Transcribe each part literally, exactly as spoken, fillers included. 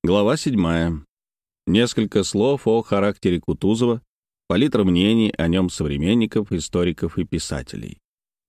Глава седьмая. Несколько слов о характере Кутузова, палитра мнений о нем современников, историков и писателей.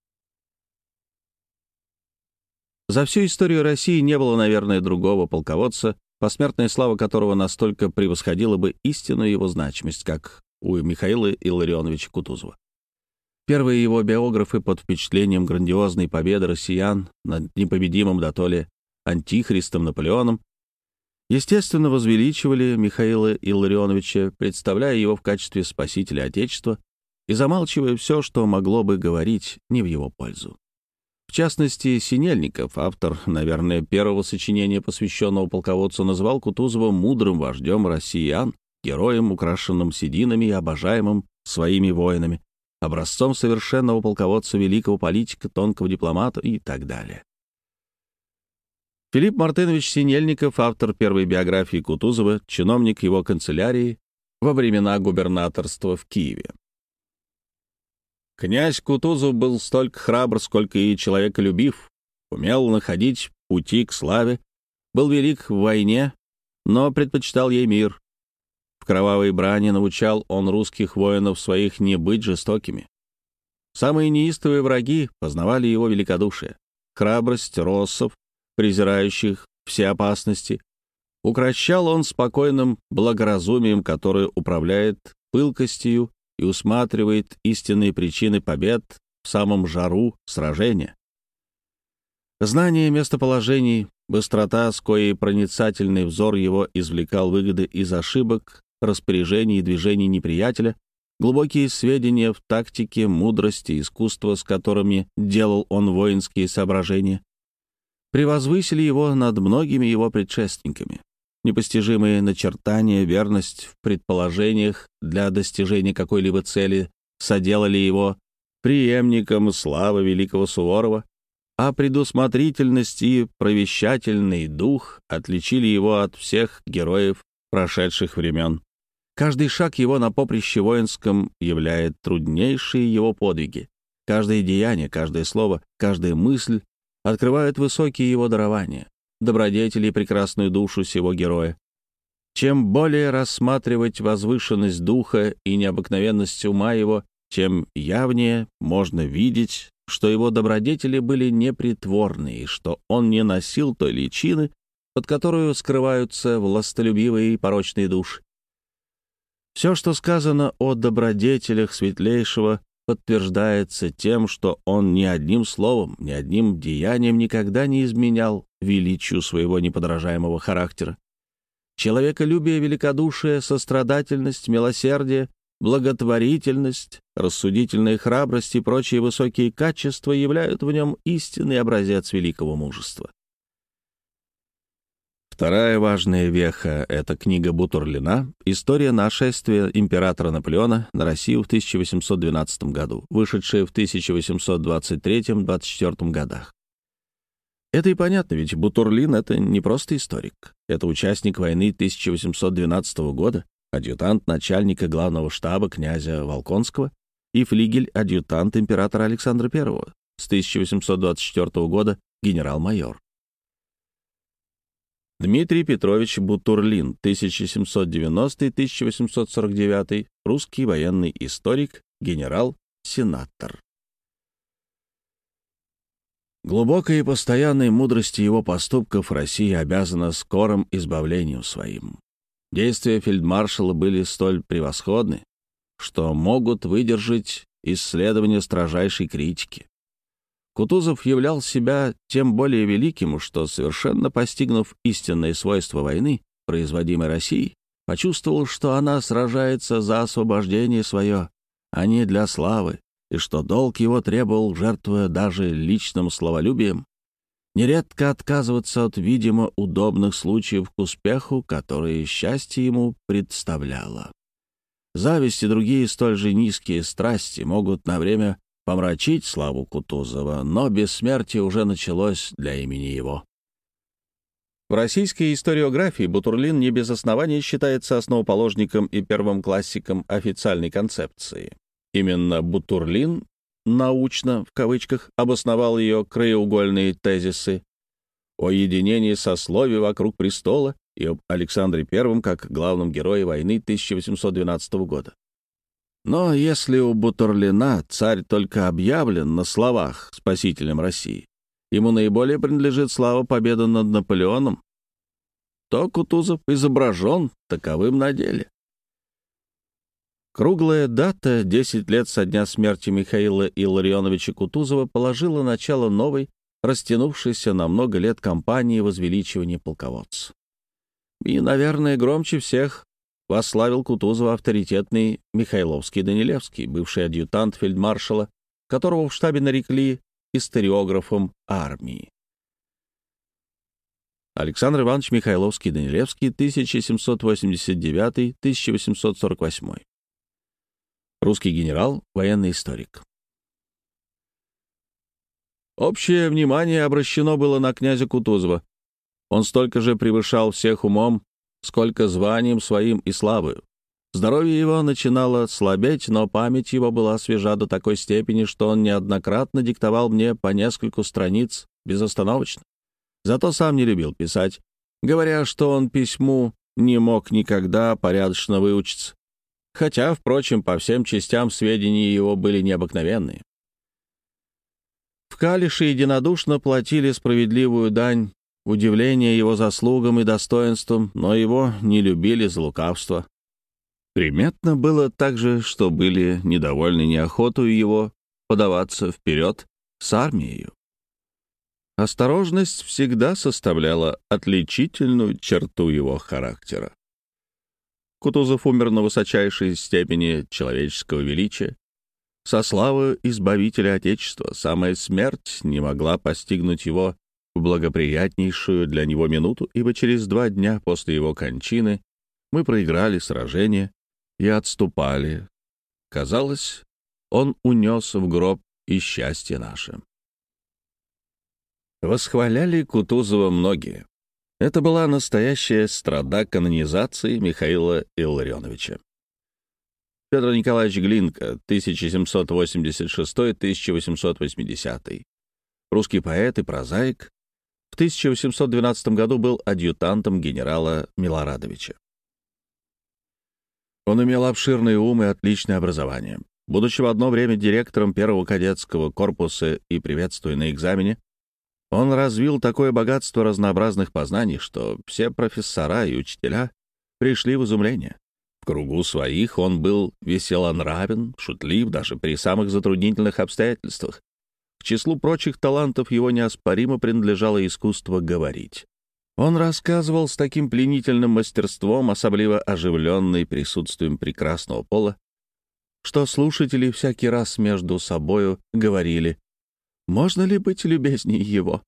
За всю историю России не было, наверное, другого полководца, посмертная слава которого настолько превосходила бы истинную его значимость, как у Михаила Илларионовича Кутузова. Первые его биографы под впечатлением грандиозной победы россиян над непобедимым дотоле антихристом Наполеоном естественно возвеличивали Михаила Илларионовича, представляя его в качестве спасителя Отечества и замалчивая все, что могло бы говорить не в его пользу. В частности, Синельников, автор, наверное, первого сочинения, посвященного полководцу, назвал Кутузова мудрым вождем россиян, героем, украшенным сединами и обожаемым своими воинами, образцом совершенного полководца, великого политика, тонкого дипломата и так далее. Филипп Мартынович Синельников, автор первой биографии Кутузова, чиновник его канцелярии во времена губернаторства в Киеве. Князь Кутузов был столько храбр, сколько и человеколюбив, умел находить пути к славе, был велик в войне, но предпочитал ей мир. В кровавой брани научал он русских воинов своих не быть жестокими. Самые неистовые враги познавали его великодушие, храбрость россов, презирающих все опасности. Укрощал он спокойным благоразумием, которое управляет пылкостью и усматривает истинные причины побед в самом жару сражения. Знание местоположений, быстрота, с коей проницательный взор его извлекал выгоды из ошибок, распоряжений и движений неприятеля, глубокие сведения в тактике, мудрости, искусство, с которыми делал он воинские соображения, превозвысили его над многими его предшественниками. Непостижимые начертания, верность в предположениях для достижения какой-либо цели соделали его преемником славы великого Суворова, а предусмотрительность и провещательный дух отличили его от всех героев прошедших времен. Каждый шаг его на поприще воинском являет труднейшие его подвиги. Каждое деяние, каждое слово, каждая мысль открывают высокие его дарования, добродетели и прекрасную душу сего героя. Чем более рассматривать возвышенность духа и необыкновенность ума его, тем явнее можно видеть, что его добродетели были непритворны и что он не носил той личины, под которую скрываются властолюбивые и порочные души. Все, что сказано о добродетелях светлейшего, подтверждается тем, что он ни одним словом, ни одним деянием никогда не изменял величию своего неподражаемого характера. Человеколюбие, великодушие, сострадательность, милосердие, благотворительность, рассудительная храбрость и прочие высокие качества являют в нем истинный образец великого мужества. Вторая важная веха — это книга Бутурлина «История нашествия императора Наполеона на Россию в тысяча восемьсот двенадцатом году», вышедшая в тысяча восемьсот двадцать третьем — двадцать четвёртом годах. Это и понятно, ведь Бутурлин — это не просто историк. Это участник войны тысяча восемьсот двенадцатого года, адъютант начальника главного штаба князя Волконского и флигель-адъютант императора Александра Первого, с тысяча восемьсот двадцать четвёртого года генерал-майор. Дмитрий Петрович Бутурлин, тысяча семьсот девяностый — тысяча восемьсот сорок девятый, русский военный историк, генерал-сенатор. Глубокой и постоянной мудрости его поступков Россия обязана скорым избавлением своим. Действия фельдмаршала были столь превосходны, что могут выдержать исследования строжайшей критики. Кутузов являл себя тем более великим, что, совершенно постигнув истинные свойства войны, производимой Россией, почувствовал, что она сражается за освобождение свое, а не для славы, и что долг его требовал, жертвуя даже личным славолюбием, нередко отказываться от видимо удобных случаев к успеху, которые счастье ему представляло. Зависть и другие столь же низкие страсти могут на время помрачить славу Кутузова, но бессмертие уже началось для имени его. В российской историографии Бутурлин не без основания считается основоположником и первым классиком официальной концепции. Именно Бутурлин научно, в кавычках, обосновал ее краеугольные тезисы о единении сословий вокруг престола и об Александре Первом как главном герое войны тысяча восемьсот двенадцатого года. Но если у Бутурлина царь только объявлен на словах спасителем России, ему наиболее принадлежит слава победы над Наполеоном, то Кутузов изображен таковым на деле. Круглая дата, десять лет со дня смерти Михаила Илларионовича Кутузова, положила начало новой, растянувшейся на много лет кампании возвеличивания полководца. И, наверное, громче всех восславил Кутузова авторитетный Михайловский-Данилевский, бывший адъютант фельдмаршала, которого в штабе нарекли историографом армии. Александр Иванович Михайловский-Данилевский, тысяча семьсот восемьдесят девятый — тысяча восемьсот сорок восьмой. Русский генерал, военный историк. Общее внимание обращено было на князя Кутузова. Он столько же превышал всех умом, сколько званием своим и славою. Здоровье его начинало слабеть, но память его была свежа до такой степени, что он неоднократно диктовал мне по нескольку страниц безостановочно. Зато сам не любил писать, говоря, что он письму не мог никогда порядочно выучиться. Хотя, впрочем, по всем частям сведения его были необыкновенные. В Калише единодушно платили справедливую дань, удивление его заслугам и достоинствам, но его не любили за лукавство. Приметно было также, что были недовольны неохотою его подаваться вперед с армией. Осторожность всегда составляла отличительную черту его характера. Кутузов умер на высочайшей степени человеческого величия. Со славою избавителя Отечества самая смерть не могла постигнуть его в благоприятнейшую для него минуту, ибо через два дня после его кончины мы проиграли сражение и отступали. Казалось, он унес в гроб и счастье наше. Восхваляли Кутузова многие. Это была настоящая страда канонизации Михаила Илларионовича. Федор Николаевич Глинка, тысяча семьсот восемьдесят шестой — тысяча восемьсот восьмидесятый. Русский поэт и прозаик. В тысяча восемьсот двенадцатом году был адъютантом генерала Милорадовича. Он имел обширный ум и отличное образование. Будучи в одно время директором первого кадетского корпуса и приветствуя на экзамене, он развил такое богатство разнообразных познаний, что все профессора и учителя пришли в изумление. В кругу своих он был веселонравен, шутлив даже при самых затруднительных обстоятельствах. К числу прочих талантов его неоспоримо принадлежало искусство говорить. Он рассказывал с таким пленительным мастерством, особливо оживленный присутствием прекрасного пола, что слушатели всякий раз между собою говорили: «Можно ли быть любезнее его?»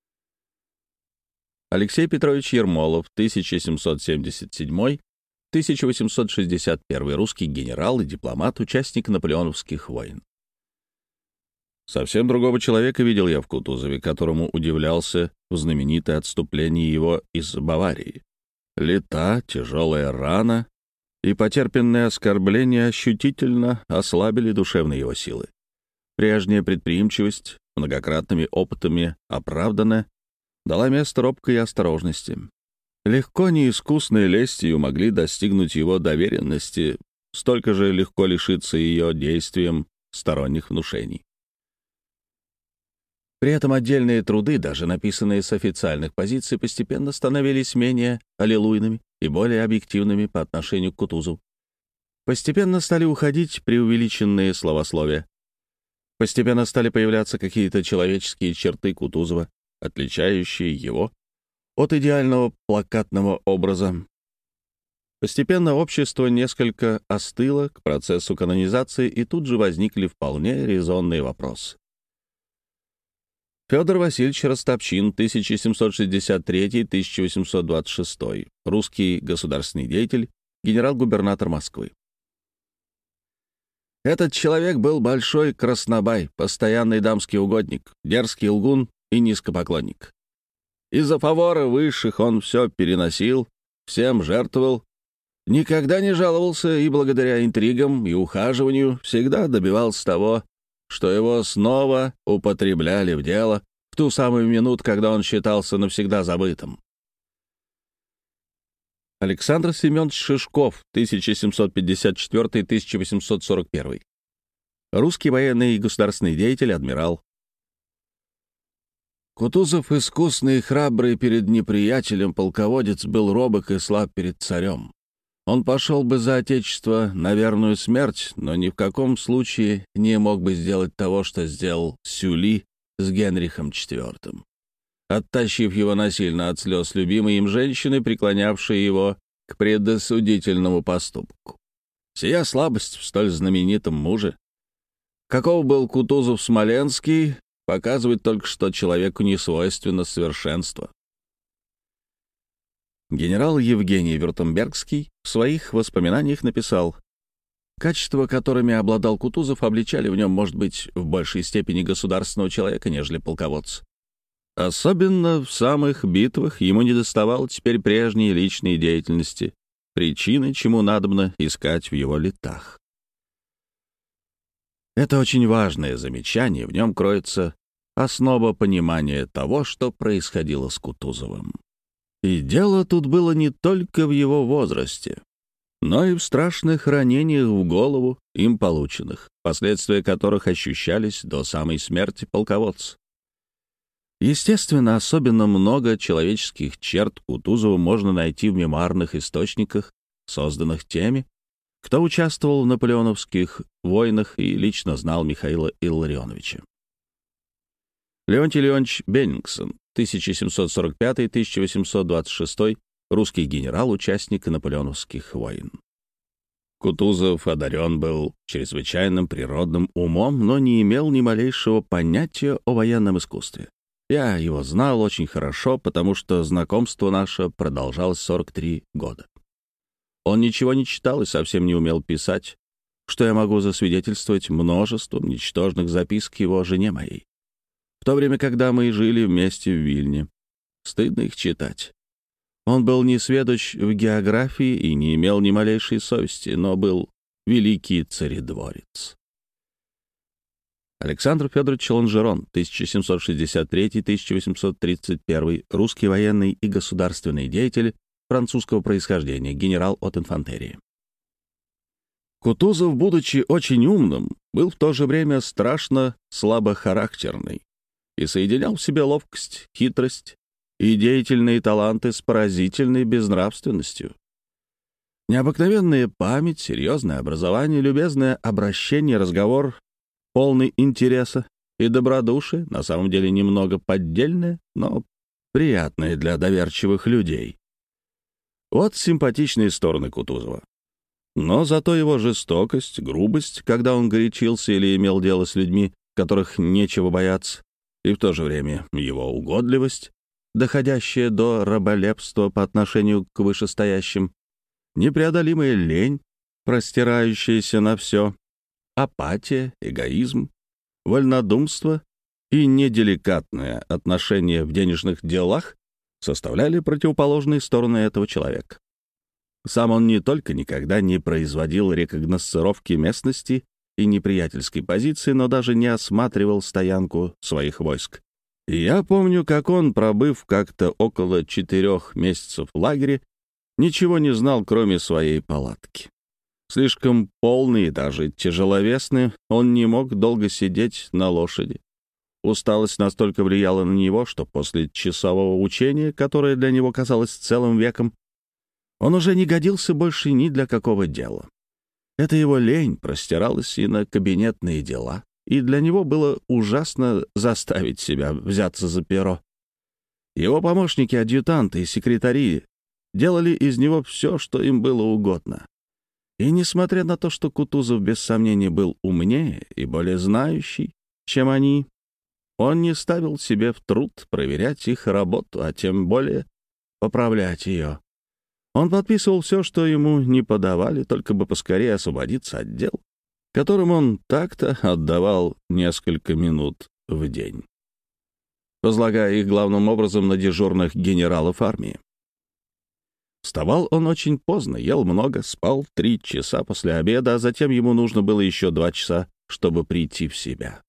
Алексей Петрович Ермолов, тысяча семьсот семьдесят седьмой — тысяча восемьсот шестьдесят первый, русский генерал и дипломат, участник наполеоновских войн. Совсем другого человека видел я в Кутузове, которому удивлялся в знаменитой отступлении его из Баварии. Лета, тяжелая рана и потерпенное оскорбление ощутительно ослабили душевные его силы. Прежняя предприимчивость, многократными опытами оправдана, дала место робкой осторожности. Легко неискусной лестью могли достигнуть его доверенности, столько же легко лишиться ее действием сторонних внушений. При этом отдельные труды, даже написанные с официальных позиций, постепенно становились менее аллилуйными и более объективными по отношению к Кутузову. Постепенно стали уходить преувеличенные словословия. Постепенно стали появляться какие-то человеческие черты Кутузова, отличающие его от идеального плакатного образа. Постепенно общество несколько остыло к процессу канонизации, и тут же возникли вполне резонные вопросы. Федор Васильевич Ростопчин, тысяча семьсот шестьдесят третий — тысяча восемьсот двадцать шестой, русский государственный деятель, генерал-губернатор Москвы. Этот человек был большой краснобай, постоянный дамский угодник, дерзкий лгун и низкопоклонник. Из-за фавора высших он все переносил, всем жертвовал, никогда не жаловался и благодаря интригам и ухаживанию всегда добивался того, что его снова употребляли в дело в ту самую минуту, когда он считался навсегда забытым. Александр Семенович Шишков, тысяча семьсот пятьдесят четвёртый — тысяча восемьсот сорок первый. Русский военный и государственный деятель, адмирал. Кутузов, искусный и храбрый перед неприятелем полководец, был робок и слаб перед царем. Он пошел бы за отечество на верную смерть, но ни в каком случае не мог бы сделать того, что сделал Сюли с Генрихом четвёртым, оттащив его насильно от слез любимой им женщины, преклонявшей его к предосудительному поступку. Сия слабость в столь знаменитом муже, каков был Кутузов Смоленский, показывает только, что человеку не свойственно совершенство. Генерал Евгений Вюртембергский в своих воспоминаниях написал: «Качества, которыми обладал Кутузов, обличали в нем, может быть, в большей степени государственного человека, нежели полководца. Особенно в самых битвах ему недоставало теперь прежней личной деятельности, причины, чему надобно искать в его летах». Это очень важное замечание, в нем кроется основа понимания того, что происходило с Кутузовым. И дело тут было не только в его возрасте, но и в страшных ранениях в голову, им полученных, последствия которых ощущались до самой смерти полководца. Естественно, особенно много человеческих черт Кутузова можно найти в мемуарных источниках, созданных теми, кто участвовал в наполеоновских войнах и лично знал Михаила Илларионовича. Леонтий Леонтьевич Беннингсон, тысяча семьсот сорок пятый — тысяча восемьсот двадцать шестой, русский генерал, участник наполеоновских войн. Кутузов одарен был чрезвычайным природным умом, но не имел ни малейшего понятия о военном искусстве. Я его знал очень хорошо, потому что знакомство наше продолжалось сорок три года. Он ничего не читал и совсем не умел писать, что я могу засвидетельствовать множеством ничтожных записок его жене моей. В то время, когда мы жили вместе в Вильне, стыдно их читать. Он был несведущ в географии и не имел ни малейшей совести, но был великий царедворец. Александр Федорович Лонжерон, тысяча семьсот шестьдесят третий — тысяча восемьсот тридцать первый, русский военный и государственный деятель французского происхождения, генерал от инфантерии. Кутузов, будучи очень умным, был в то же время страшно слабохарактерный и соединял в себе ловкость, хитрость и деятельные таланты с поразительной безнравственностью. Необыкновенная память, серьезное образование, любезное обращение, разговор, полный интереса и добродушие, на самом деле немного поддельное, но приятное для доверчивых людей. Вот симпатичные стороны Кутузова. Но зато его жестокость, грубость, когда он горячился или имел дело с людьми, которых нечего бояться, и в то же время его угодливость, доходящая до раболепства по отношению к вышестоящим, непреодолимая лень, простирающаяся на все, апатия, эгоизм, вольнодумство и неделикатное отношение в денежных делах составляли противоположные стороны этого человека. Сам он не только никогда не производил рекогносцировки местности и неприятельской позиции, но даже не осматривал стоянку своих войск. И я помню, как он, пробыв как-то около четырех месяцев в лагере, ничего не знал, кроме своей палатки. Слишком полный и даже тяжеловесный, он не мог долго сидеть на лошади. Усталость настолько влияла на него, что после часового учения, которое для него казалось целым веком, он уже не годился больше ни для какого дела. Эта его лень простиралась и на кабинетные дела, и для него было ужасно заставить себя взяться за перо. Его помощники, адъютанты и секретари делали из него все, что им было угодно. И несмотря на то, что Кутузов без сомнения был умнее и более знающий, чем они, он не ставил себе в труд проверять их работу, а тем более поправлять ее. Он подписывал все, что ему не подавали, только бы поскорее освободиться от дел, которым он так-то отдавал несколько минут в день, возлагая их главным образом на дежурных генералов армии. Вставал он очень поздно, ел много, спал три часа после обеда, а затем ему нужно было еще два часа, чтобы прийти в себя.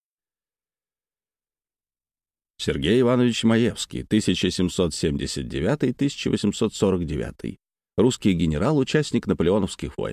Сергей Иванович Маевский, тысяча семьсот семьдесят девятый — тысяча восемьсот сорок девятый, русский генерал, участник наполеоновских войн.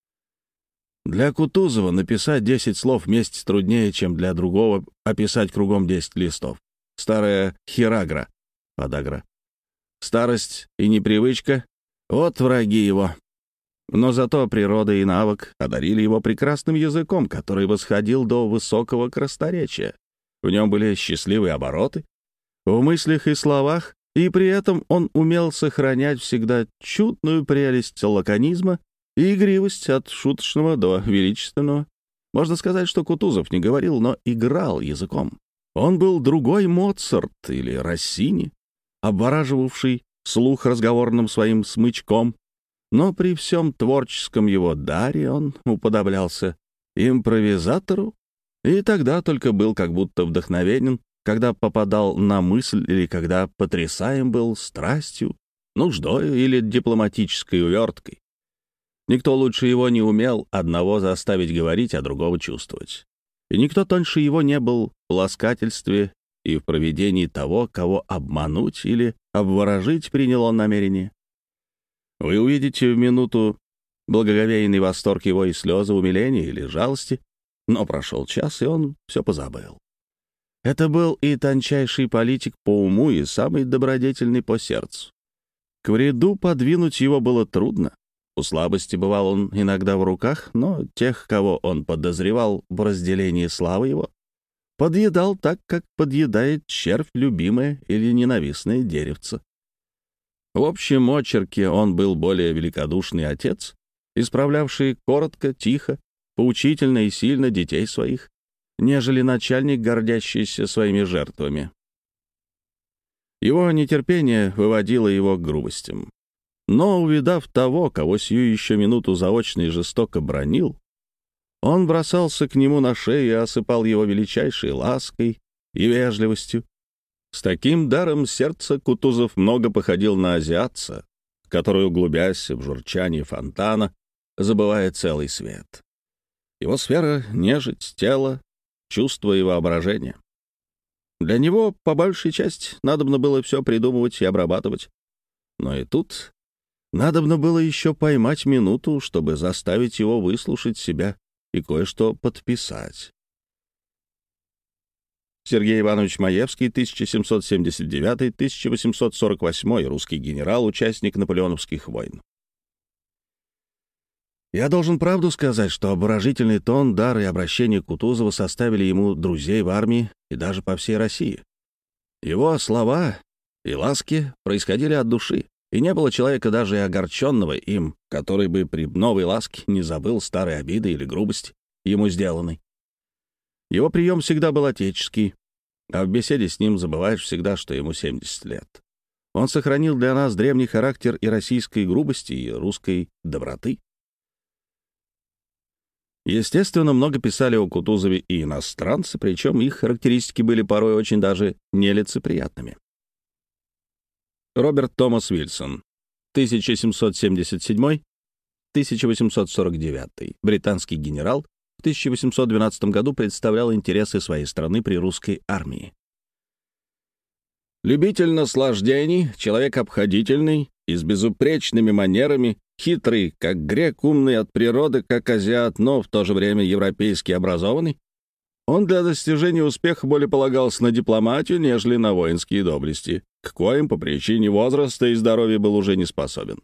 Для Кутузова написать десять слов вместе труднее, чем для другого описать кругом десять листов. Старая хирагра, подагра. Старость и непривычка — вот враги его. Но зато природа и навык одарили его прекрасным языком, который восходил до высокого красноречия. В нем были счастливые обороты в мыслях и словах, и при этом он умел сохранять всегда чудную прелесть лаконизма и игривость от шуточного до величественного. Можно сказать, что Кутузов не говорил, но играл языком. Он был другой Моцарт или Россини, обвораживавший слух разговорным своим смычком, но при всем творческом его даре он уподоблялся импровизатору, и тогда только был как будто вдохновенен, когда попадал на мысль или когда потрясаем был страстью, нуждой или дипломатической уверткой. Никто лучше его не умел одного заставить говорить, а другого чувствовать. И никто тоньше его не был в ласкательстве и в проведении того, кого обмануть или обворожить принял он намерение. Вы увидите в минуту благоговейный восторг его и слезы умиления или жалости, но прошел час, и он все позабыл. Это был и тончайший политик по уму, и самый добродетельный по сердцу. К вреду подвинуть его было трудно. У слабости бывал он иногда в руках, но тех, кого он подозревал в разделении славы его, подъедал так, как подъедает червь любимое или ненавистное деревце. В общем очерке он был более великодушный отец, исправлявший коротко, тихо, поучительно и сильно детей своих, нежели начальник, гордящийся своими жертвами. Его нетерпение выводило его к грубостям. Но, увидав того, кого сию еще минуту заочно и жестоко бранил, он бросался к нему на шею и осыпал его величайшей лаской и вежливостью. С таким даром сердца Кутузов много походил на азиатца, который, углубясь в журчание фонтана, забывает целый свет. Его сфера — нежить, тело, чувство и воображение. Для него, по большей части, надобно было все придумывать и обрабатывать. Но и тут надобно было еще поймать минуту, чтобы заставить его выслушать себя и кое-что подписать. Сергей Иванович Маевский, тысяча семьсот семьдесят девятый — тысяча восемьсот сорок восьмой, русский генерал, участник наполеоновских войн. Я должен правду сказать, что обворожительный тон, дар и обращение Кутузова составили ему друзей в армии и даже по всей России. Его слова и ласки происходили от души, и не было человека даже и огорченного им, который бы при новой ласке не забыл старой обиды или грубости, ему сделанной. Его прием всегда был отеческий, а в беседе с ним забываешь всегда, что ему семьдесят лет. Он сохранил для нас древний характер и российской грубости, и русской доброты. Естественно, много писали о Кутузове и иностранцы, причем их характеристики были порой очень даже нелицеприятными. Роберт Томас Уилсон, тысяча семьсот семьдесят седьмой — тысяча восемьсот сорок девятый, британский генерал, в тысяча восемьсот двенадцатом году представлял интересы своей страны при русской армии. Любитель наслаждений, человек обходительный и с безупречными манерами, хитрый, как грек, умный от природы, как азиат, но в то же время европейски образованный, он для достижения успеха более полагался на дипломатию, нежели на воинские доблести, к коим по причине возраста и здоровья был уже не способен.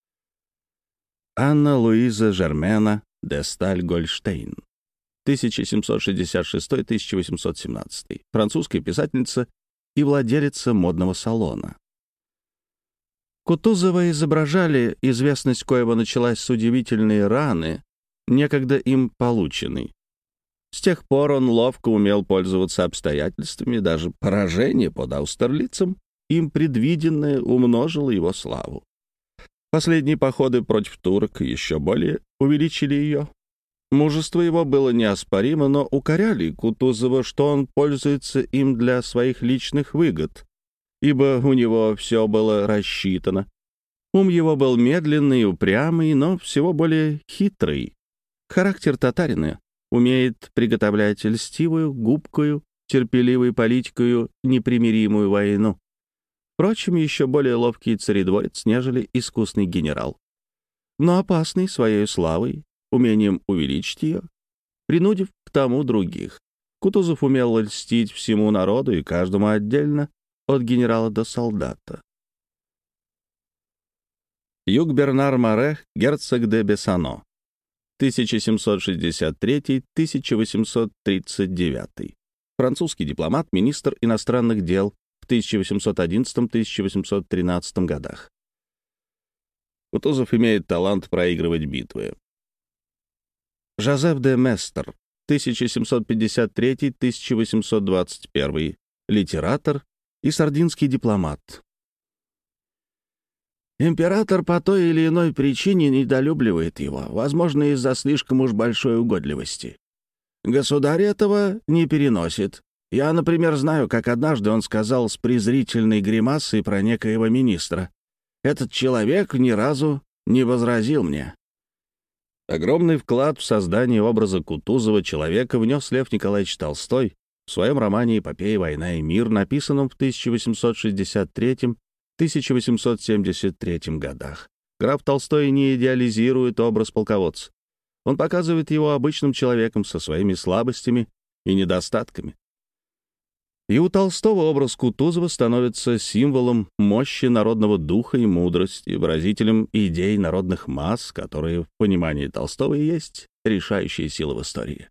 Анна Луиза Жермена де Сталь-Гольштейн, тысяча семьсот шестьдесят шестой — тысяча восемьсот семнадцатый, французская писательница и владелица модного салона. Кутузова изображали, известность коего началась с удивительной раны, некогда им полученной. С тех пор он ловко умел пользоваться обстоятельствами, даже поражение под Аустерлицем, им предвиденное, умножило его славу. Последние походы против турок еще более увеличили ее. Мужество его было неоспоримо, но укоряли Кутузова, что он пользуется им для своих личных выгод, ибо у него все было рассчитано. Ум его был медленный и упрямый, но всего более хитрый. Характер татарина умеет приготовлять льстивую, губкую, терпеливой политикою непримиримую войну. Впрочем, еще более ловкий царедворец, нежели искусный генерал. но опасный своей славой, умением увеличить ее, принудив к тому других. Кутузов умел льстить всему народу и каждому отдельно, от генерала до солдата. Юг Бернар Море, герцог де Бессано, тысяча семьсот шестьдесят третий — тысяча восемьсот тридцать девятый. Французский дипломат, министр иностранных дел в тысяча восемьсот одиннадцатом — тысяча восемьсот тринадцатом годах. Кутузов имеет талант проигрывать битвы. Жозеф де Местер, тысяча семьсот пятьдесят третий — тысяча восемьсот двадцать первый, литератор и сардинский дипломат. Император по той или иной причине недолюбливает его, возможно, из-за слишком уж большой угодливости. Государь этого не переносит. Я, например, знаю, как однажды он сказал с презрительной гримасой про некоего министра: «Этот человек ни разу не возразил мне». Огромный вклад в создание образа Кутузова человека внес Лев Николаевич Толстой в своем романе «Эпопея «Война и мир», написанном в тысяча восемьсот шестьдесят третьем — тысяча восемьсот семьдесят третьем годах. Граф Толстой не идеализирует образ полководца. Он показывает его обычным человеком со своими слабостями и недостатками. И у Толстого образ Кутузова становится символом мощи народного духа и мудрости, выразителем идей народных масс, которые в понимании Толстого и есть решающая сила в истории.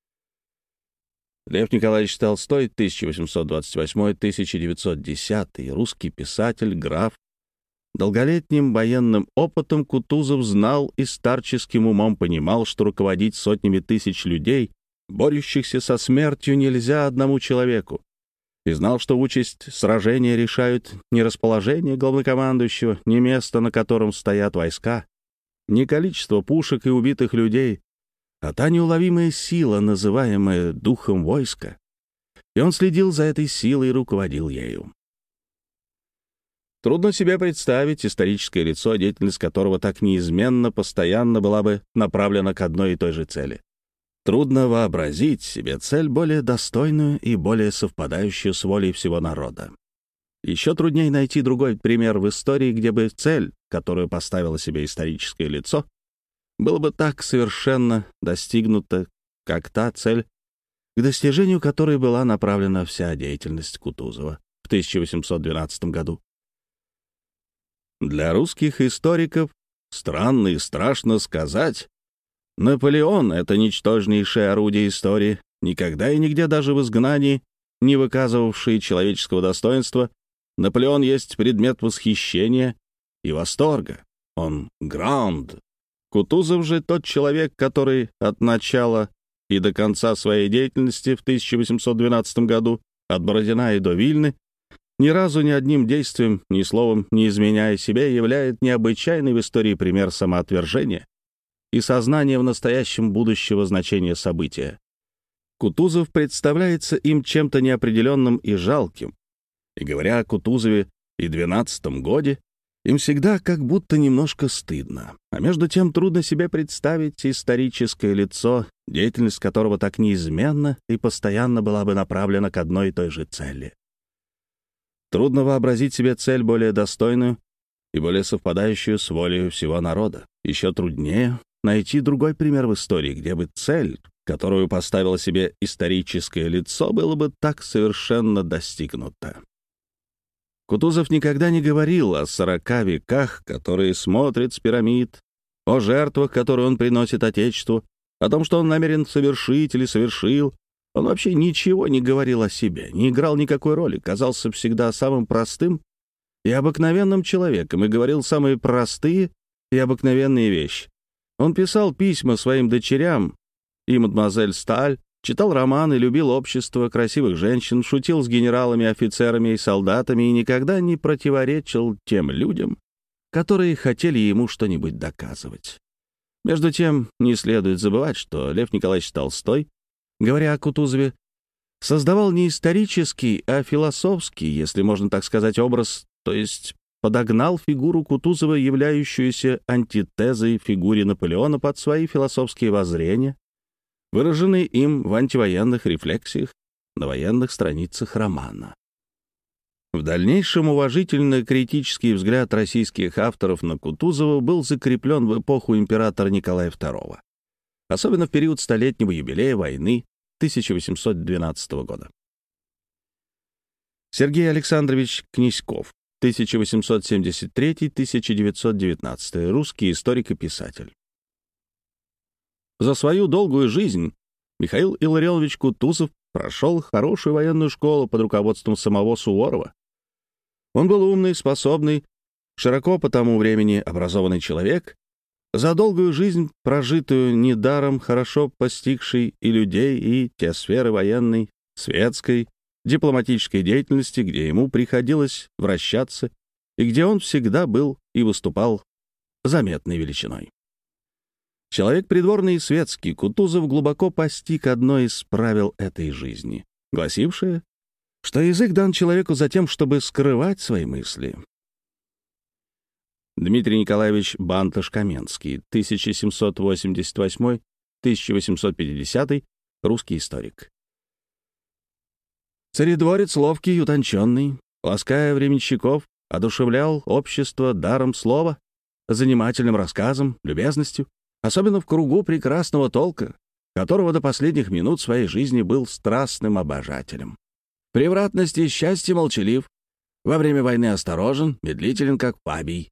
Лев Николаевич Толстой, тысяча восемьсот двадцать восьмой — тысяча девятьсот десятый, русский писатель, граф. Долголетним военным опытом Кутузов знал и старческим умом понимал, что руководить сотнями тысяч людей, борющихся со смертью, нельзя одному человеку, и знал, что участь сражения решают не расположение главнокомандующего, не место, на котором стоят войска, не количество пушек и убитых людей, а та неуловимая сила, называемая духом войска. И он следил за этой силой и руководил ею. Трудно себе представить историческое лицо, деятельность которого так неизменно, постоянно была бы направлена к одной и той же цели. Трудно вообразить себе цель более достойную и более совпадающую с волей всего народа. Еще труднее найти другой пример в истории, где бы цель, которую поставило себе историческое лицо, была бы так совершенно достигнута, как та цель, к достижению которой была направлена вся деятельность Кутузова в тысяча восемьсот двенадцатом году. Для русских историков странно и страшно сказать: Наполеон — это ничтожнейшее орудие истории, никогда и нигде, даже в изгнании, не выказывавший человеческого достоинства. Наполеон есть предмет восхищения и восторга. Он гранд. Кутузов же тот человек, который от начала и до конца своей деятельности в тысяча восемьсот двенадцатом году, от Бородина и до Вильны, ни разу ни одним действием, ни словом не изменяя себе, являет необычайный в истории пример самоотвержения и сознания в настоящем будущего значения события. Кутузов представляется им чем-то неопределенным и жалким. И говоря о Кутузове и двенадцатом годе, им всегда как будто немножко стыдно. А между тем трудно себе представить историческое лицо, деятельность которого так неизменна и постоянно была бы направлена к одной и той же цели. Трудно вообразить себе цель более достойную и более совпадающую с волей всего народа. Еще труднее найти другой пример в истории, где бы цель, которую поставило себе историческое лицо, было бы так совершенно достигнута. Кутузов никогда не говорил о сорока веках, которые смотрит с пирамид, о жертвах, которые он приносит Отечеству, о том, что он намерен совершить или совершил. Он вообще ничего не говорил о себе, не играл никакой роли, казался всегда самым простым и обыкновенным человеком и говорил самые простые и обыкновенные вещи. Он писал письма своим дочерям и мадемуазель Сталь, читал романы, любил общество красивых женщин, шутил с генералами, офицерами и солдатами и никогда не противоречил тем людям, которые хотели ему что-нибудь доказывать. Между тем, не следует забывать, что Лев Николаевич Толстой, говоря о Кутузове, создавал не исторический, а философский, если можно так сказать, образ, то есть подогнал фигуру Кутузова, являющуюся антитезой фигуре Наполеона, под свои философские воззрения, выраженные им в антивоенных рефлексиях на военных страницах романа. В дальнейшем уважительно-критический взгляд российских авторов на Кутузова был закреплен в эпоху императора Николая второго, особенно в период столетнего юбилея войны тысяча восемьсот двенадцатого года. Сергей Александрович Князьков, тысяча восемьсот семьдесят третий — тысяча девятьсот девятнадцатый, русский историк и писатель. За свою долгую жизнь Михаил Илларионович Кутузов прошел хорошую военную школу под руководством самого Суворова. Он был умный, способный, широко по тому времени образованный человек, за долгую жизнь, прожитую недаром, хорошо постигший и людей, и те сферы военной, светской, дипломатической деятельности, где ему приходилось вращаться, и где он всегда был и выступал заметной величиной. Человек придворный и светский, Кутузов глубоко постиг одно из правил этой жизни, гласившее, что язык дан человеку за тем, чтобы скрывать свои мысли. Дмитрий Николаевич Бантыш-Каменский, тысяча семьсот восемьдесят восьмой — тысяча восемьсот пятидесятый, русский историк. Царедворец ловкий и утонченный, лаская временщиков, одушевлял общество даром слова, занимательным рассказом, любезностью, особенно в кругу прекрасного толка, которого до последних минут своей жизни был страстным обожателем. В превратности и счастье молчалив, во время войны осторожен, медлителен, как Фабий.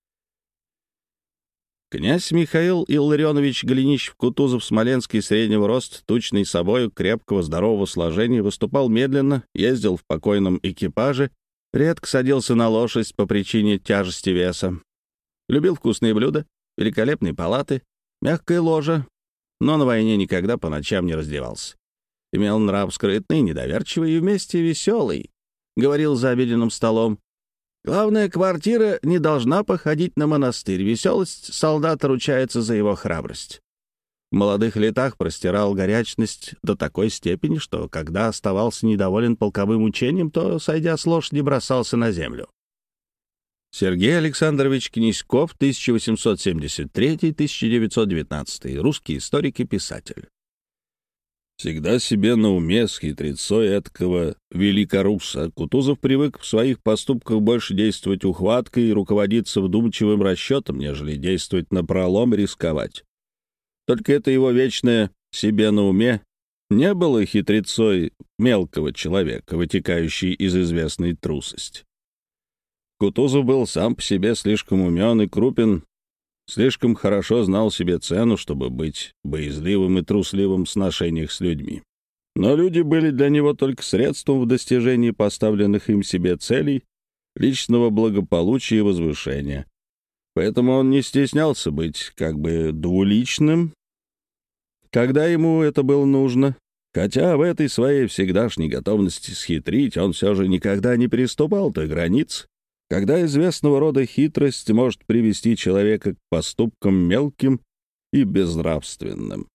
Князь Михаил Илларионович Голенищев-Кутузов, смоленский, среднего роста, тучный собою, крепкого, здорового сложения, выступал медленно, ездил в покойном экипаже, редко садился на лошадь по причине тяжести веса. Любил вкусные блюда, великолепные палаты, мягкое ложе, но на войне никогда по ночам не раздевался. Имел нрав скрытный, недоверчивый и вместе веселый. Говорил за обеденным столом: «Главная квартира не должна походить на монастырь. Веселость солдата ручается за его храбрость». В молодых летах простирал горячность до такой степени, что, когда оставался недоволен полковым учением, то, сойдя с лошади, бросался на землю. Сергей Александрович Князьков, тысяча восемьсот семьдесят третий — тысяча девятьсот девятнадцатый, русский историк и писатель. Всегда себе на уме с хитрецой эткого великорусса, Кутузов привык в своих поступках больше действовать ухваткой и руководиться вдумчивым расчетом, нежели действовать напролом и рисковать. Только это его вечное «себе на уме» не было хитрецой мелкого человека, вытекающей из известной трусости. Кутузов был сам по себе слишком умен и крупен, слишком хорошо знал себе цену, чтобы быть боязливым и трусливым в сношениях с людьми. Но люди были для него только средством в достижении поставленных им себе целей, личного благополучия и возвышения. Поэтому он не стеснялся быть как бы двуличным, когда ему это было нужно, хотя в этой своей всегдашней готовности схитрить он все же никогда не переступал той границы, когда известного рода хитрость может привести человека к поступкам мелким и безнравственным.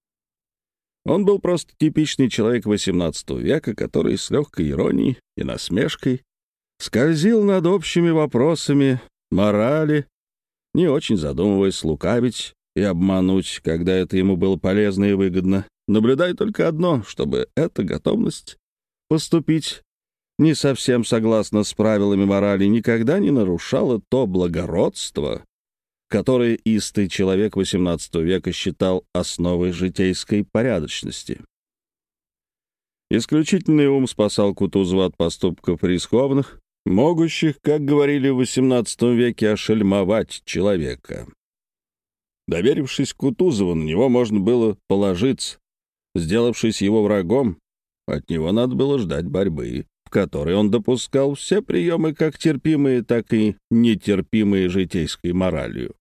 Он был просто типичный человек восемнадцатого века, который с легкой иронией и насмешкой скользил над общими вопросами морали, не очень задумываясь лукавить и обмануть, когда это ему было полезно и выгодно, наблюдая только одно, чтобы эта готовность поступить не совсем согласно с правилами морали, никогда не нарушало то благородство, которое истый человек восемнадцатого века считал основой житейской порядочности. Исключительный ум спасал Кутузова от поступков рискованных, могущих, как говорили в восемнадцатом веке, ошельмовать человека. Доверившись Кутузову, на него можно было положиться. Сделавшись его врагом, от него надо было ждать борьбы, в которой он допускал все приемы, как терпимые, так и нетерпимые житейской моралью.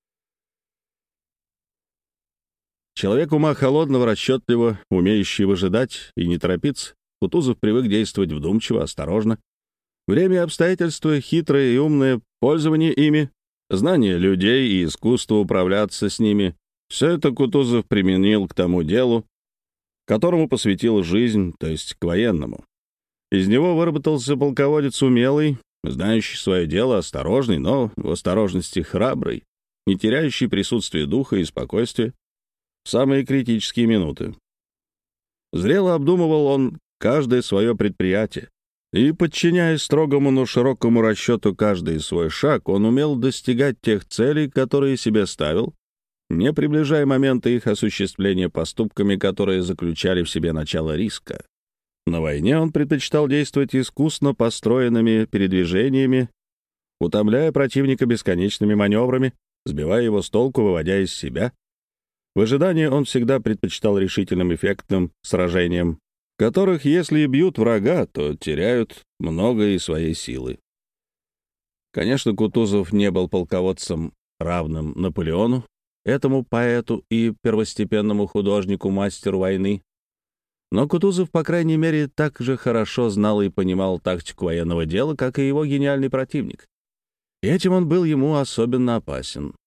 Человек ума холодного, расчетливого, умеющий выжидать и не торопиться, Кутузов привык действовать вдумчиво, осторожно. Время и обстоятельства, хитрое и умное пользование ими, знание людей и искусство управляться с ними — все это Кутузов применил к тому делу, которому посвятил жизнь, то есть к военному. Из него выработался полководец умелый, знающий свое дело, осторожный, но в осторожности храбрый, не теряющий присутствие духа и спокойствия в самые критические минуты. Зрело обдумывал он каждое свое предприятие, И, подчиняясь строгому, но широкому расчету каждый свой шаг, он умел достигать тех целей, которые себе ставил, не приближая моменты их осуществления поступками, которые заключали в себе начало риска. На войне он предпочитал действовать искусно построенными передвижениями, утомляя противника бесконечными маневрами, сбивая его с толку, выводя из себя. В ожидании он всегда предпочитал решительным эффектным сражениям, в которых, если и бьют врага, то теряют много и своей силы. Конечно, Кутузов не был полководцем, равным Наполеону, этому поэту и первостепенному художнику-мастеру войны. Но Кутузов, по крайней мере, так же хорошо знал и понимал тактику военного дела, как и его гениальный противник. И этим он был ему особенно опасен.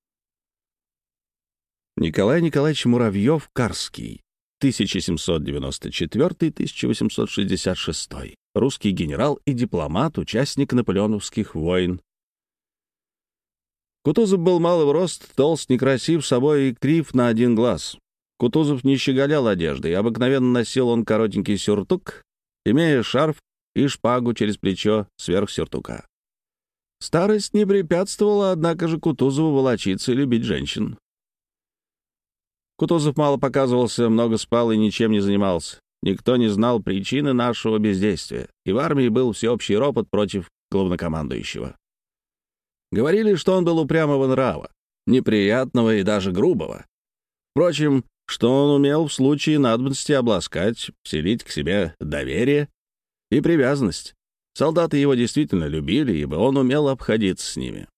Николай Николаевич Муравьев-Карский, тысяча семьсот девяносто четвёртый — тысяча восемьсот шестьдесят шестой, русский генерал и дипломат, участник наполеоновских войн. Кутузов был малый в рост, толст, некрасив собой и крив на один глаз. Кутузов не щеголял одеждой, обыкновенно носил он коротенький сюртук, имея шарф и шпагу через плечо сверх сюртука. Старость не препятствовала, однако же, Кутузову волочиться и любить женщин. Кутузов мало показывался, много спал и ничем не занимался. Никто не знал причины нашего бездействия, и в армии был всеобщий ропот против главнокомандующего. Говорили, что он был упрямого нрава, неприятного и даже грубого. Впрочем, что он умел в случае надобности обласкать, вселить к себе доверие и привязанность. Солдаты его действительно любили, ибо он умел обходиться с ними.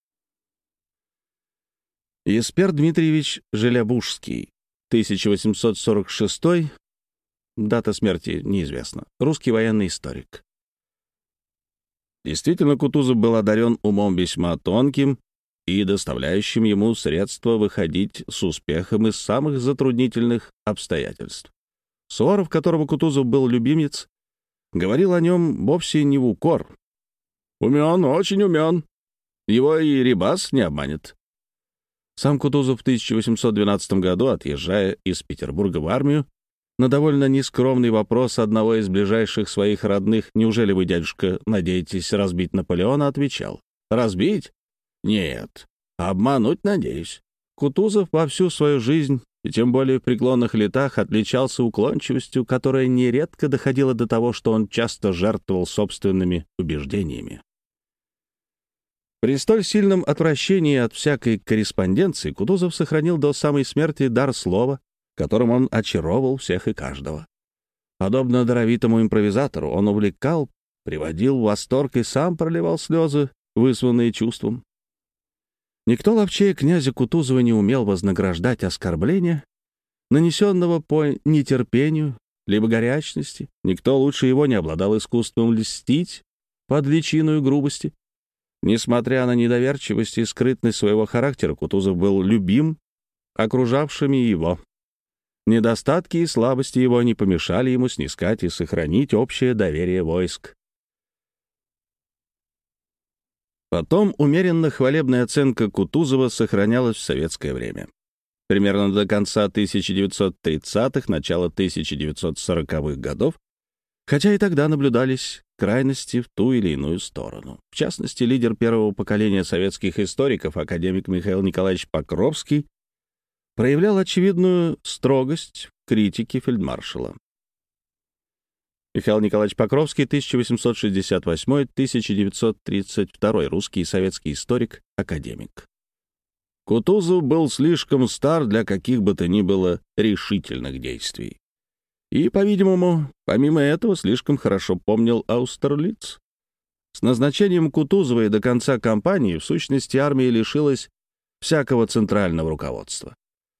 Еспер Дмитриевич Желябужский, тысяча восемьсот сорок шестой, дата смерти неизвестна, русский военный историк. Действительно, Кутузов был одарен умом весьма тонким и доставляющим ему средства выходить с успехом из самых затруднительных обстоятельств. Суворов, которого Кутузов был любимец, говорил о нем вовсе не в укор. «Умен, очень умен. Его и Рибас не обманет». Сам Кутузов в тысяча восемьсот двенадцатом году, отъезжая из Петербурга в армию, на довольно нескромный вопрос одного из ближайших своих родных «Неужели вы, дядюшка, надеетесь разбить Наполеона?» отвечал: «Разбить? Нет. Обмануть надеюсь». Кутузов во всю свою жизнь, и тем более в преклонных летах, отличался уклончивостью, которая нередко доходила до того, что он часто жертвовал собственными убеждениями. При столь сильном отвращении от всякой корреспонденции Кутузов сохранил до самой смерти дар слова, которым он очаровывал всех и каждого. Подобно даровитому импровизатору, он увлекал, приводил в восторг и сам проливал слезы, вызванные чувством. Никто ловчее князя Кутузова не умел вознаграждать оскорбления, нанесенного по нетерпению либо горячности. Никто лучше его не обладал искусством льстить под личиною грубости. Несмотря на недоверчивость и скрытность своего характера, Кутузов был любим окружавшими его. Недостатки и слабости его не помешали ему снискать и сохранить общее доверие войск. Потом умеренно хвалебная оценка Кутузова сохранялась в советское время. Примерно до конца тысяча девятьсот тридцатых, начала тысяча девятьсот сороковых годов, хотя и тогда наблюдались крайности в ту или иную сторону. В частности, лидер первого поколения советских историков, академик Михаил Николаевич Покровский, проявлял очевидную строгость в критике фельдмаршала. Михаил Николаевич Покровский, тысяча восемьсот шестьдесят восьмой — тысяча девятьсот тридцать второй, русский и советский историк, академик. Кутузов был слишком стар для каких бы то ни было решительных действий. И, по-видимому, помимо этого, слишком хорошо помнил Аустерлиц. С назначением Кутузова и до конца кампании, в сущности, армия лишилась всякого центрального руководства.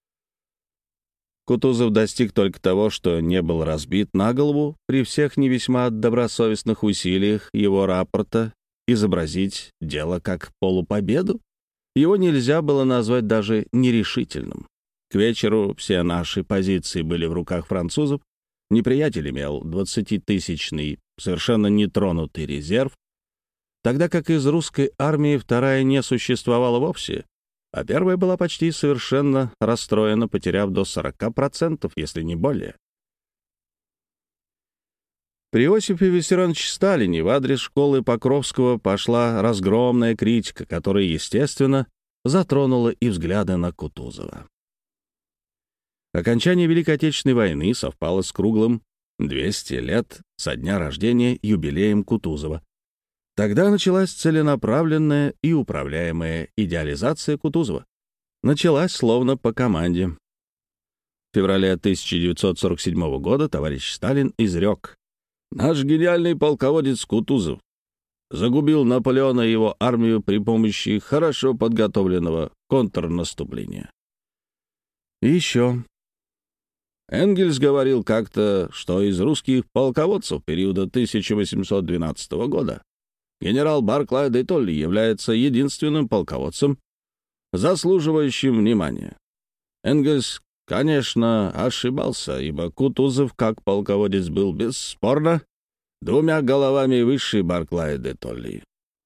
Кутузов достиг только того, что не был разбит на голову при всех не весьма добросовестных усилиях его рапорта изобразить дело как полупобеду. Его нельзя было назвать даже нерешительным. К вечеру все наши позиции были в руках французов, неприятель имел двадцатитысячный, совершенно нетронутый резерв, тогда как из русской армии вторая не существовала вовсе, а первая была почти совершенно расстроена, потеряв до сорока процентов, если не более. При Иосифе Виссарионовиче Сталине в адрес школы Покровского пошла разгромная критика, которая, естественно, затронула и взгляды на Кутузова. Окончание Великой Отечественной войны совпало с круглым двести лет со дня рождения юбилеем Кутузова. Тогда началась целенаправленная и управляемая идеализация Кутузова. Началась словно по команде. В феврале тысяча девятьсот сорок седьмого года товарищ Сталин изрек: «Наш гениальный полководец Кутузов загубил Наполеона и его армию при помощи хорошо подготовленного контрнаступления». И еще. Энгельс говорил как-то, что из русских полководцев периода тысяча восемьсот двенадцатого года генерал Барклай де Толли является единственным полководцем, заслуживающим внимания. Энгельс, конечно, ошибался, ибо Кутузов как полководец был бесспорно двумя головами выше Барклая де Толли.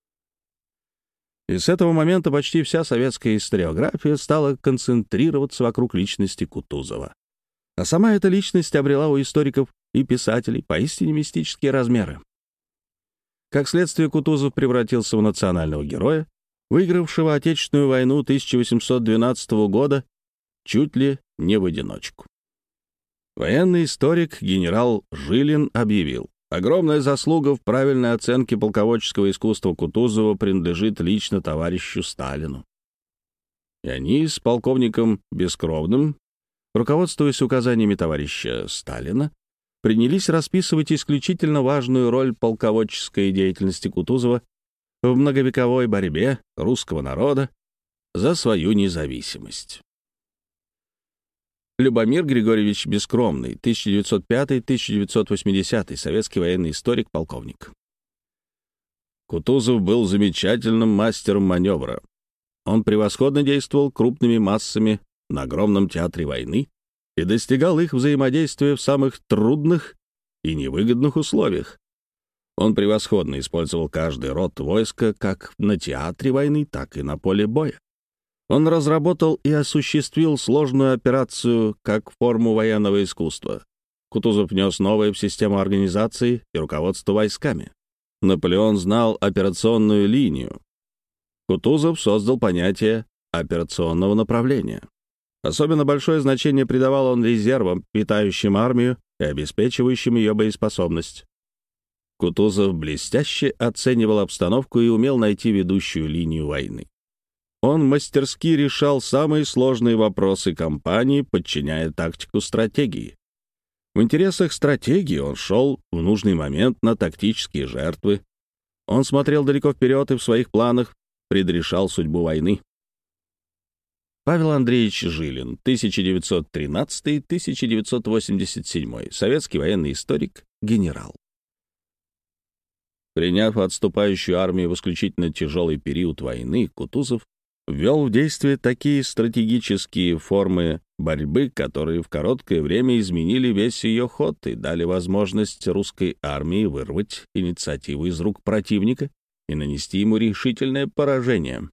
И с этого момента почти вся советская историография стала концентрироваться вокруг личности Кутузова. А сама эта личность обрела у историков и писателей поистине мистические размеры. Как следствие, Кутузов превратился в национального героя, выигравшего Отечественную войну тысяча восемьсот двенадцатого года чуть ли не в одиночку. Военный историк генерал Жилин объявил: огромная заслуга в правильной оценке полководческого искусства Кутузова принадлежит лично товарищу Сталину. И они с полковником Бескровным, руководствуясь указаниями товарища Сталина, принялись расписывать исключительно важную роль полководческой деятельности Кутузова в многовековой борьбе русского народа за свою независимость. Любомир Григорьевич Бескромный, тысяча девятьсот пятый — тысяча девятьсот восьмидесятый, советский военный историк, полковник. Кутузов был замечательным мастером маневра. Он превосходно действовал крупными массами на огромном театре войны и достигал их взаимодействия в самых трудных и невыгодных условиях. Он превосходно использовал каждый род войска как на театре войны, так и на поле боя. Он разработал и осуществил сложную операцию как форму военного искусства. Кутузов внес новое в систему организации и руководства войсками. Наполеон знал операционную линию. Кутузов создал понятие операционного направления. Особенно большое значение придавал он резервам, питающим армию и обеспечивающим ее боеспособность. Кутузов блестяще оценивал обстановку и умел найти ведущую линию войны. Он мастерски решал самые сложные вопросы кампании, подчиняя тактику стратегии. В интересах стратегии он шел в нужный момент на тактические жертвы. Он смотрел далеко вперед и в своих планах предрешал судьбу войны. Павел Андреевич Жилин, тысяча девятьсот тринадцатый — тысяча девятьсот восемьдесят седьмой, советский военный историк, генерал. Приняв отступающую армию в исключительно тяжелый период войны, Кутузов ввел в действие такие стратегические формы борьбы, которые в короткое время изменили весь ее ход и дали возможность русской армии вырвать инициативу из рук противника и нанести ему решительное поражение.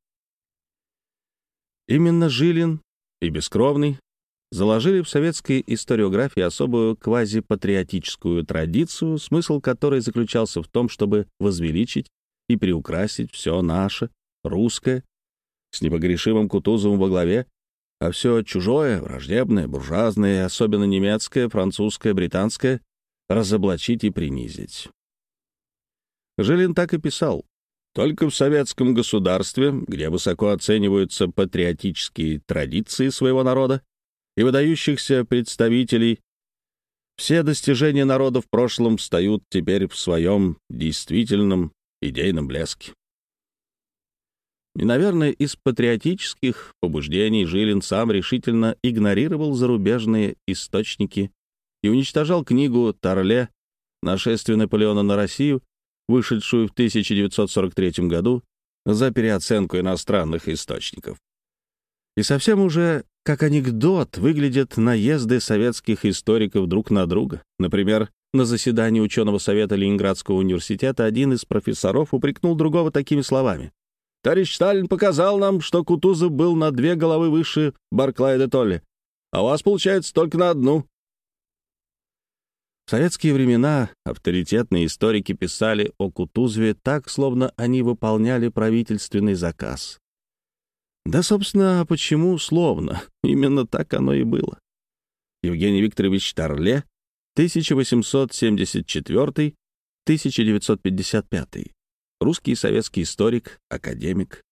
Именно Жилин и Бескровный заложили в советской историографии особую квазипатриотическую традицию, смысл которой заключался в том, чтобы возвеличить и приукрасить все наше, русское, с непогрешимым Кутузовым во главе, а все чужое, враждебное, буржуазное, особенно немецкое, французское, британское, разоблачить и принизить. Жилин так и писал: «Только в советском государстве, где высоко оцениваются патриотические традиции своего народа и выдающихся представителей, все достижения народа в прошлом встают теперь в своем действительном идейном блеске». И, наверное, из патриотических побуждений Жилин сам решительно игнорировал зарубежные источники и уничтожал книгу Торле «Нашествие Наполеона на Россию», вышедшую в тысяча девятьсот сорок третьем году, за переоценку иностранных источников. И совсем уже как анекдот выглядят наезды советских историков друг на друга. Например, на заседании ученого совета Ленинградского университета один из профессоров упрекнул другого такими словами: «Товарищ Сталин показал нам, что Кутузов был на две головы выше Барклая де Толли, а у вас получается только на одну». В советские времена авторитетные историки писали о Кутузове так, словно они выполняли правительственный заказ. Да, собственно, а почему словно? Именно так оно и было. Евгений Викторович Тарле, тысяча восемьсот семьдесят четвёртый — тысяча девятьсот пятьдесят пятый. Русский и советский историк, академик.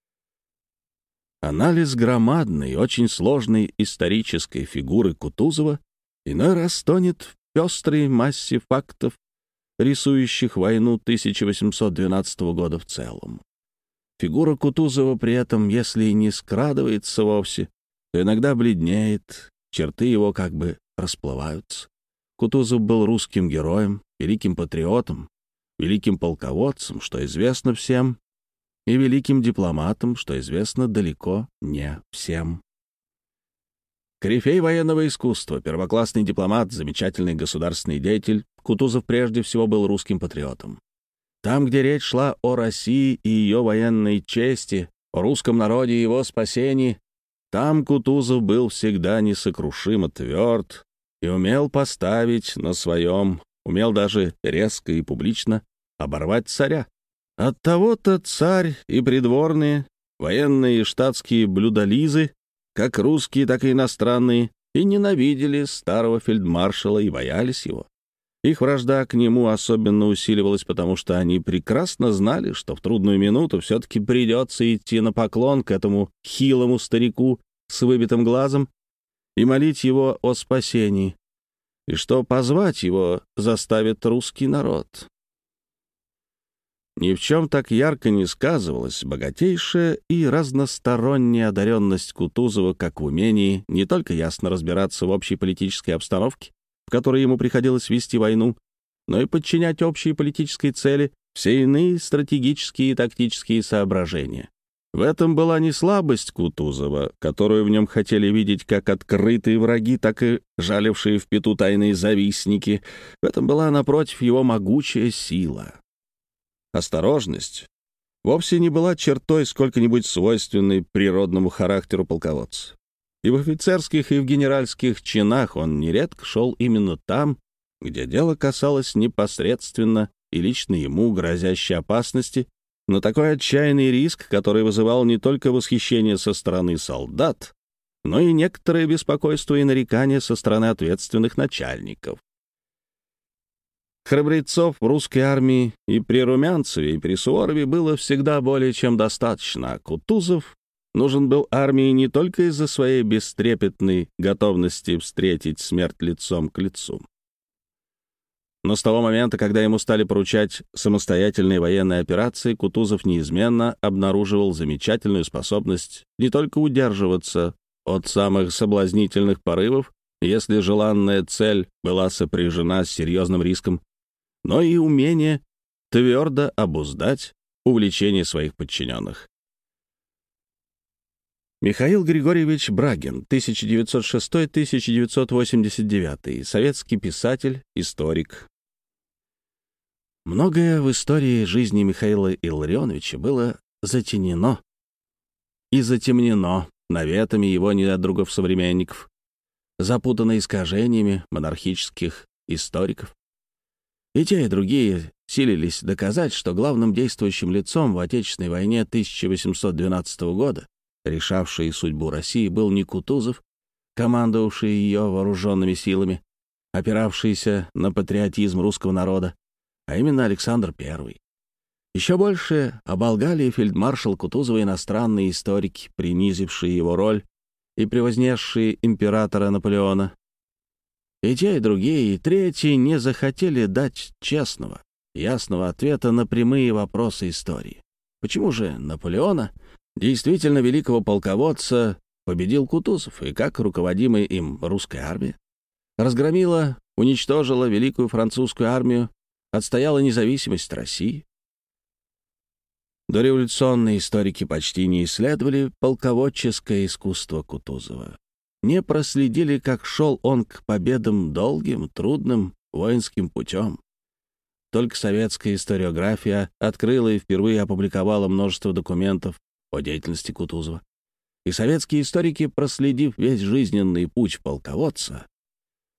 Анализ громадной, очень сложной исторической фигуры Кутузова иной раз тонет в пестрой массе фактов, рисующих войну тысяча восемьсот двенадцатого года в целом. Фигура Кутузова при этом, если и не скрадывается вовсе, то иногда бледнеет, черты его как бы расплываются. Кутузов был русским героем, великим патриотом, великим полководцем, что известно всем, и великим дипломатом, что известно далеко не всем. Корифей военного искусства, первоклассный дипломат, замечательный государственный деятель, Кутузов прежде всего был русским патриотом. Там, где речь шла о России и ее военной чести, о русском народе и его спасении, там Кутузов был всегда несокрушимо тверд и умел поставить на своем, умел даже резко и публично оборвать царя. Оттого-то царь и придворные, военные и штатские блюдолизы, как русские, так и иностранные, и ненавидели старого фельдмаршала и боялись его. Их вражда к нему особенно усиливалась, потому что они прекрасно знали, что в трудную минуту все-таки придется идти на поклон к этому хилому старику с выбитым глазом и молить его о спасении, и что позвать его заставит русский народ. Ни в чем так ярко не сказывалась богатейшая и разносторонняя одаренность Кутузова как в умении не только ясно разбираться в общей политической обстановке, в которой ему приходилось вести войну, но и подчинять общей политической цели все иные стратегические и тактические соображения. В этом была не слабость Кутузова, которую в нем хотели видеть как открытые враги, так и жалившие в пету тайные завистники. В этом была, напротив, его могучая сила. Осторожность вовсе не была чертой, сколько-нибудь свойственной природному характеру полководца. И в офицерских, и в генеральских чинах он нередко шел именно там, где дело касалось непосредственно и лично ему грозящей опасности, на такой отчаянный риск, который вызывал не только восхищение со стороны солдат, но и некоторое беспокойство и нарекания со стороны ответственных начальников. Храбрецов в русской армии и при Румянцеве, и при Суворове было всегда более чем достаточно, а Кутузов нужен был армии не только из-за своей бестрепетной готовности встретить смерть лицом к лицу. Но с того момента, когда ему стали поручать самостоятельные военные операции, Кутузов неизменно обнаруживал замечательную способность не только удерживаться от самых соблазнительных порывов, если желанная цель была сопряжена с серьезным риском, но и умение твердо обуздать увлечение своих подчиненных. Михаил Григорьевич Брагин, тысяча девятьсот шестой — тысяча девятьсот восемьдесят девятый, советский писатель, историк. Многое в истории жизни Михаила Илларионовича было затенено и затемнено наветами его недругов-современников, запутано искажениями монархических историков. И те, и другие силились доказать, что главным действующим лицом в Отечественной войне тысяча восемьсот двенадцатого года, решавшей судьбу России, был не Кутузов, командовавший ее вооруженными силами, опиравшийся на патриотизм русского народа, а именно Александр Первый. Еще больше оболгали фельдмаршал Кутузова иностранные историки, принизившие его роль и превознесшие императора Наполеона. И те, и другие, и третьи не захотели дать честного, ясного ответа на прямые вопросы истории. Почему же Наполеона, действительно великого полководца, победил Кутузов, и как руководимая им русская армия разгромила, уничтожила великую французскую армию, отстояла независимость России? Дореволюционные историки почти не исследовали полководческое искусство Кутузова, не проследили, как шел он к победам долгим, трудным воинским путем. Только советская историография открыла и впервые опубликовала множество документов о деятельности Кутузова. И советские историки, проследив весь жизненный путь полководца,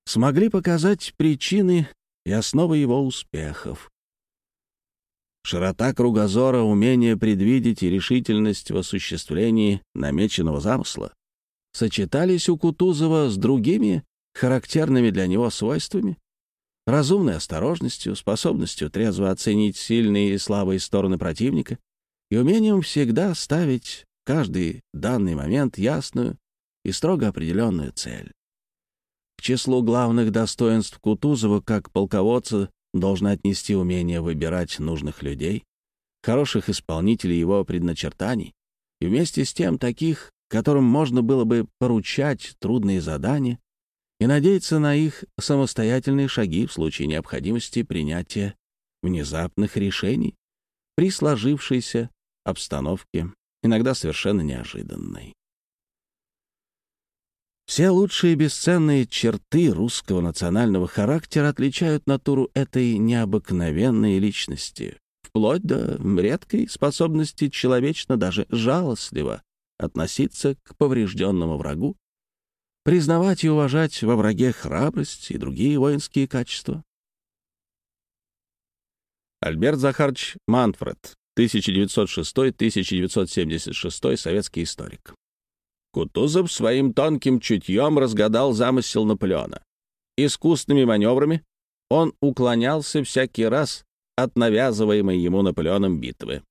смогли показать причины и основы его успехов. Широта кругозора, умение предвидеть и решительность в осуществлении намеченного замысла сочетались у Кутузова с другими характерными для него свойствами, разумной осторожностью, способностью трезво оценить сильные и слабые стороны противника и умением всегда ставить в каждый данный момент ясную и строго определенную цель. К числу главных достоинств Кутузова как полководца должно отнести умение выбирать нужных людей, хороших исполнителей его предначертаний, и вместе с тем таких, которым можно было бы поручать трудные задания и надеяться на их самостоятельные шаги в случае необходимости принятия внезапных решений при сложившейся обстановке, иногда совершенно неожиданной. Все лучшие бесценные черты русского национального характера отличают натуру этой необыкновенной личности, вплоть до редкой способности человечно, даже жалостливо относиться к поврежденному врагу, признавать и уважать во враге храбрость и другие воинские качества. Альберт Захарович Манфред, тысяча девятьсот шестой — тысяча девятьсот семьдесят шестой, советский историк. Кутузов своим тонким чутьем разгадал замысел Наполеона. Искусными маневрами он уклонялся всякий раз от навязываемой ему Наполеоном битвы.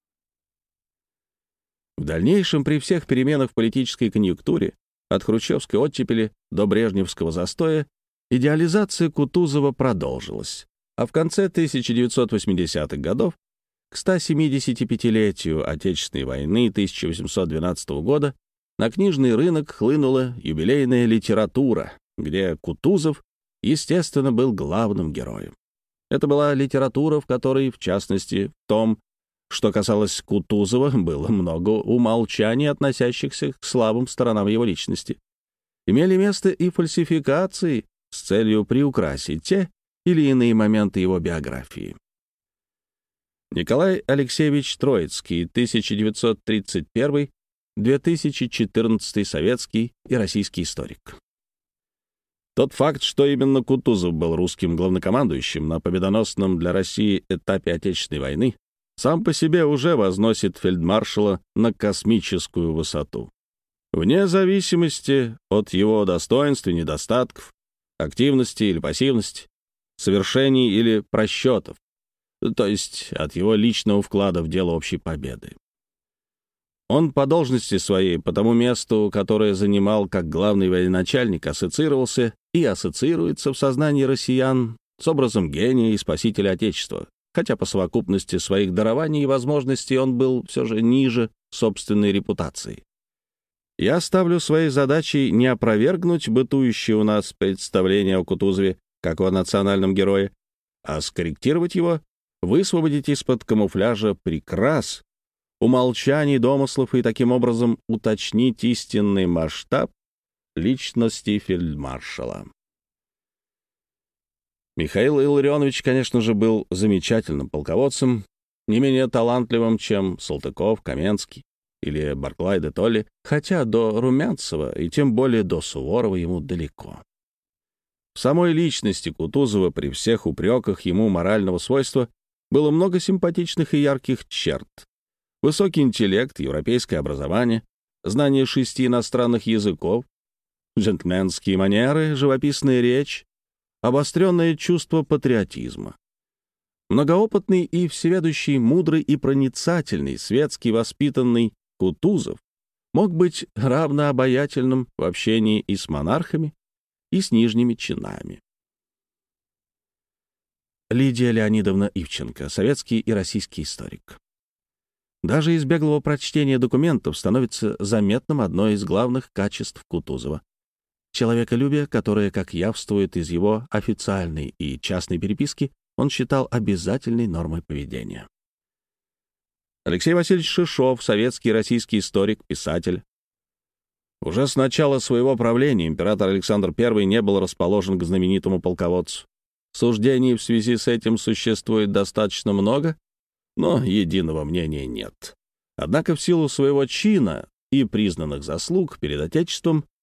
В дальнейшем, при всех переменах в политической конъюнктуре, от хрущевской оттепели до брежневского застоя, идеализация Кутузова продолжилась, а в конце тысяча девятьсот восьмидесятых годов, к стосемидесятипятилетию Отечественной войны тысяча восемьсот двенадцатого года, на книжный рынок хлынула юбилейная литература, где Кутузов, естественно, был главным героем. Это была литература, в которой, в частности, в том, что касалось Кутузова, было много умолчаний, относящихся к слабым сторонам его личности. Имели место и фальсификации с целью приукрасить те или иные моменты его биографии. Николай Алексеевич Троицкий, тысяча девятьсот тридцать первый — две тысячи четырнадцатый, советский и российский историк. Тот факт, что именно Кутузов был русским главнокомандующим на победоносном для России этапе Отечественной войны, сам по себе уже возносит фельдмаршала на космическую высоту. Вне зависимости от его достоинств и недостатков, активности или пассивности, совершений или просчетов, то есть от его личного вклада в дело общей победы. Он по должности своей, по тому месту, которое занимал как главный военачальник, ассоциировался и ассоциируется в сознании россиян с образом гения и спасителя Отечества, хотя по совокупности своих дарований и возможностей он был все же ниже собственной репутации. Я ставлю своей задачей не опровергнуть бытующее у нас представление о Кутузове как о национальном герое, а скорректировать его, высвободить из-под камуфляжа прикрас, умолчаний, домыслов и таким образом уточнить истинный масштаб личности фельдмаршала. Михаил Илларионович, конечно же, был замечательным полководцем, не менее талантливым, чем Салтыков, Каменский или Барклай де Толли, хотя до Румянцева и тем более до Суворова ему далеко. В самой личности Кутузова при всех упреках ему морального свойства было много симпатичных и ярких черт. Высокий интеллект, европейское образование, знание шести иностранных языков, джентльменские манеры, живописная речь, обостренное чувство патриотизма. Многоопытный и всеведущий, мудрый и проницательный, светский воспитанный Кутузов мог быть равнообаятельным в общении и с монархами, и с нижними чинами. Лидия Леонидовна Ивченко, советский и российский историк. Даже из беглого прочтения документов становится заметным одно из главных качеств Кутузова — человеколюбие, которое, как явствует из его официальной и частной переписки, он считал обязательной нормой поведения. Алексей Васильевич Шишов, советский и российский историк, писатель. Уже с начала своего правления император Александр Первый не был расположен к знаменитому полководцу. Суждений в связи с этим существует достаточно много, но единого мнения нет. Однако в силу своего чина и признанных заслуг перед Отечеством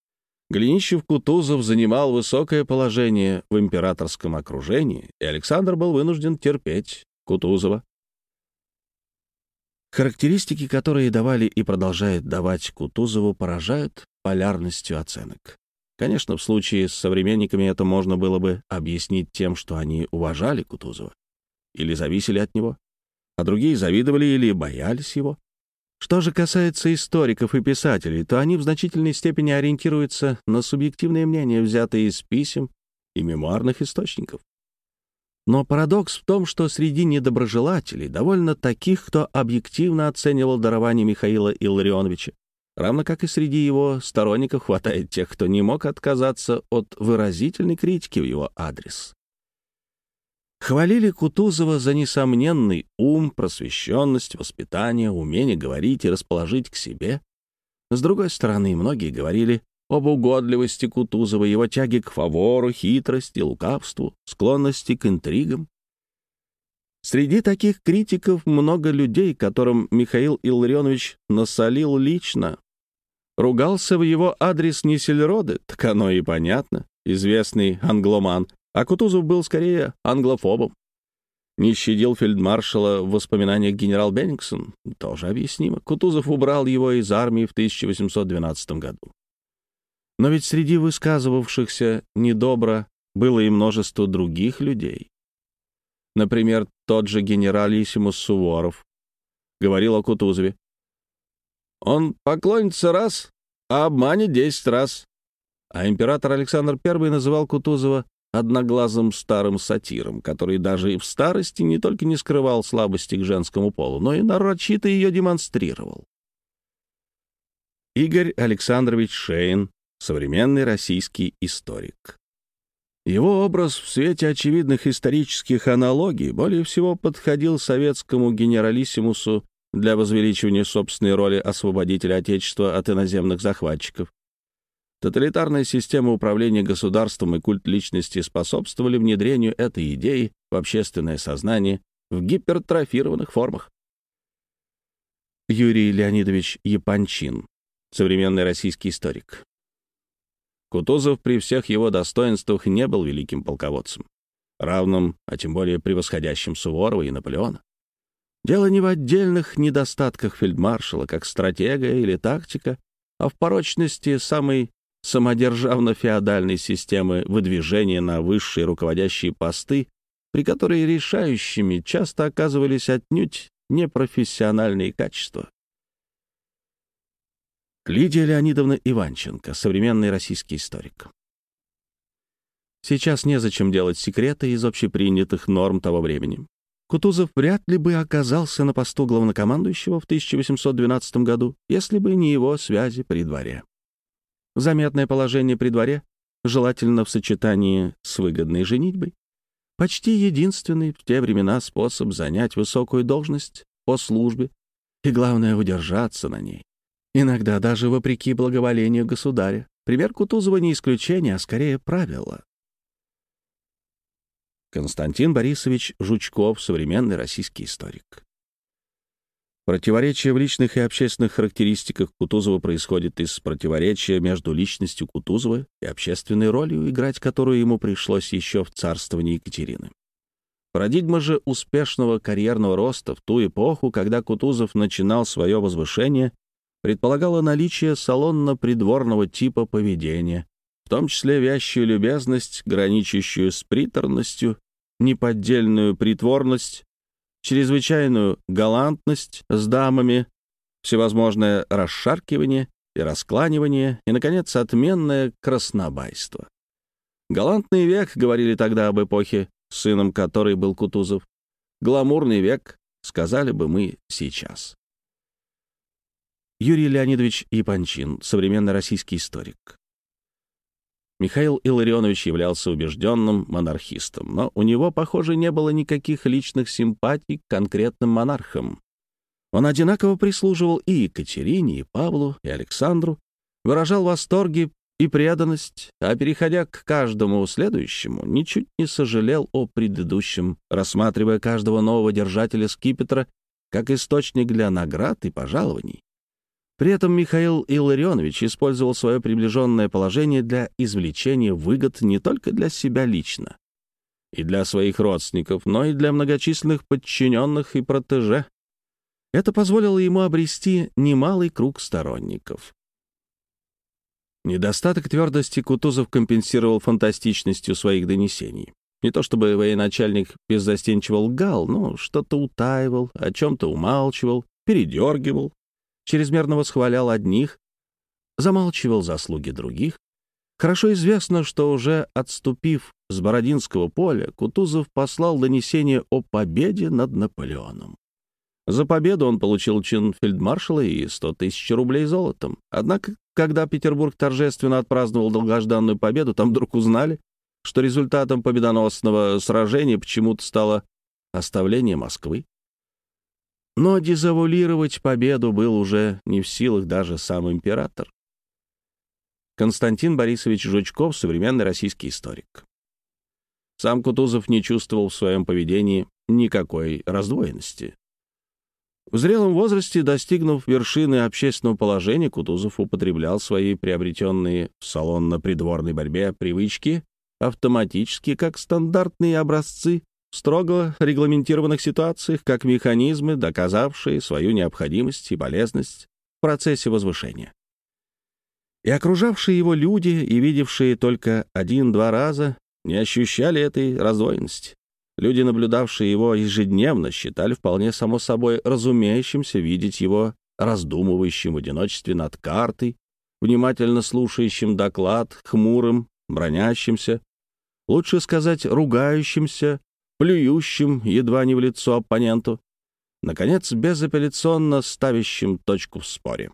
Голенищев-Кутузов занимал высокое положение в императорском окружении, и Александр был вынужден терпеть Кутузова. Характеристики, которые давали и продолжают давать Кутузову, поражают полярностью оценок. Конечно, в случае с современниками это можно было бы объяснить тем, что они уважали Кутузова или зависели от него, а другие завидовали или боялись его. Что же касается историков и писателей, то они в значительной степени ориентируются на субъективные мнения, взятые из писем и мемуарных источников. Но парадокс в том, что среди недоброжелателей довольно таких, кто объективно оценивал дарование Михаила Илларионовича, равно как и среди его сторонников хватает тех, кто не мог отказаться от выразительной критики в его адрес. Хвалили Кутузова за несомненный ум, просвещенность, воспитание, умение говорить и расположить к себе. С другой стороны, многие говорили об угодливости Кутузова, его тяге к фавору, хитрости, лукавству, склонности к интригам. Среди таких критиков много людей, которым Михаил Илларионович насолил лично. Ругался в его адрес Нисельроде, так оно и понятно, известный англоман, а Кутузов был скорее англофобом. Не щадил фельдмаршала в воспоминаниях генерал Беннингсон, тоже объяснимо. Кутузов убрал его из армии в тысяча восемьсот двенадцатом году. Но ведь среди высказывавшихся недобро было и множество других людей. Например, тот же генералиссимус Суворов говорил о Кутузове: «Он поклонится раз, а обманет десять раз». А император Александр Первый называл Кутузова одноглазым старым сатиром, который даже и в старости не только не скрывал слабости к женскому полу, но и нарочито ее демонстрировал. Игорь Александрович Шейн, современный российский историк. Его образ в свете очевидных исторических аналогий более всего подходил советскому генералиссимусу для возвеличивания собственной роли освободителя Отечества от иноземных захватчиков. Тоталитарная система управления государством и культ личности способствовали внедрению этой идеи в общественное сознание в гипертрофированных формах. Юрий Леонидович Япончин, современный российский историк. Кутузов при всех его достоинствах не был великим полководцем, равным, а тем более превосходящим Суворова и Наполеона. Дело не в отдельных недостатках фельдмаршала, как стратега или тактика, а в порочности самой самодержавно-феодальной системы выдвижения на высшие руководящие посты, при которой решающими часто оказывались отнюдь непрофессиональные качества. Лидия Леонидовна Иванченко, современный российский историк. Сейчас незачем делать секреты из общепринятых норм того времени. Кутузов вряд ли бы оказался на посту главнокомандующего в тысяча восемьсот двенадцатом году, если бы не его связи при дворе. Заметное положение при дворе, желательно в сочетании с выгодной женитьбой, почти единственный в те времена способ занять высокую должность по службе и, главное, удержаться на ней. Иногда даже вопреки благоволению государя. Пример Кутузова не исключение, а скорее правило. Константин Борисович Жучков, современный российский историк. Противоречие в личных и общественных характеристиках Кутузова происходит из противоречия между личностью Кутузова и общественной ролью, играть которую ему пришлось еще в царствовании Екатерины. Парадигма же успешного карьерного роста в ту эпоху, когда Кутузов начинал свое возвышение, предполагала наличие салонно-придворного типа поведения, в том числе вязчую любезность, граничащую с приторностью, неподдельную притворность, чрезвычайную галантность с дамами, всевозможное расшаркивание и раскланивание и, наконец, отменное краснобайство. Галантный век, говорили тогда об эпохе, сыном которой был Кутузов. Гламурный век, сказали бы мы сейчас. Юрий Леонидович Япончин, современный российский историк. Михаил Илларионович являлся убежденным монархистом, но у него, похоже, не было никаких личных симпатий к конкретным монархам. Он одинаково прислуживал и Екатерине, и Павлу, и Александру, выражал восторги и преданность, а, переходя к каждому следующему, ничуть не сожалел о предыдущем, рассматривая каждого нового держателя скипетра как источник для наград и пожалований. При этом Михаил Илларионович использовал свое приближенное положение для извлечения выгод не только для себя лично и для своих родственников, но и для многочисленных подчиненных и протеже. Это позволило ему обрести немалый круг сторонников. Недостаток твердости Кутузов компенсировал фантастичностью своих донесений. Не то чтобы военачальник беззастенчиво лгал, но что-то утаивал, о чем-то умалчивал, передергивал, чрезмерно восхвалял одних, замалчивал заслуги других. Хорошо известно, что уже отступив с Бородинского поля, Кутузов послал донесение о победе над Наполеоном. За победу он получил чин фельдмаршала и сто тысяч рублей золотом. Однако, когда Петербург торжественно отпраздновал долгожданную победу, там вдруг узнали, что результатом победоносного сражения почему-то стало оставление Москвы. Но дезавуалировать победу был уже не в силах даже сам император. Константин Борисович Жучков, современный российский историк. Сам Кутузов не чувствовал в своем поведении никакой раздвоенности. В зрелом возрасте, достигнув вершины общественного положения, Кутузов употреблял свои приобретенные в салонно-придворной борьбе привычки автоматически как стандартные образцы в строго регламентированных ситуациях, как механизмы, доказавшие свою необходимость и полезность в процессе возвышения. И окружавшие его люди, и видевшие только один-два раза, не ощущали этой раздвоенности. Люди, наблюдавшие его ежедневно, считали вполне само собой разумеющимся видеть его раздумывающим в одиночестве над картой, внимательно слушающим доклад, хмурым, бронящимся, лучше сказать, ругающимся, плюющим едва не в лицо оппоненту, наконец, безапелляционно ставящим точку в споре.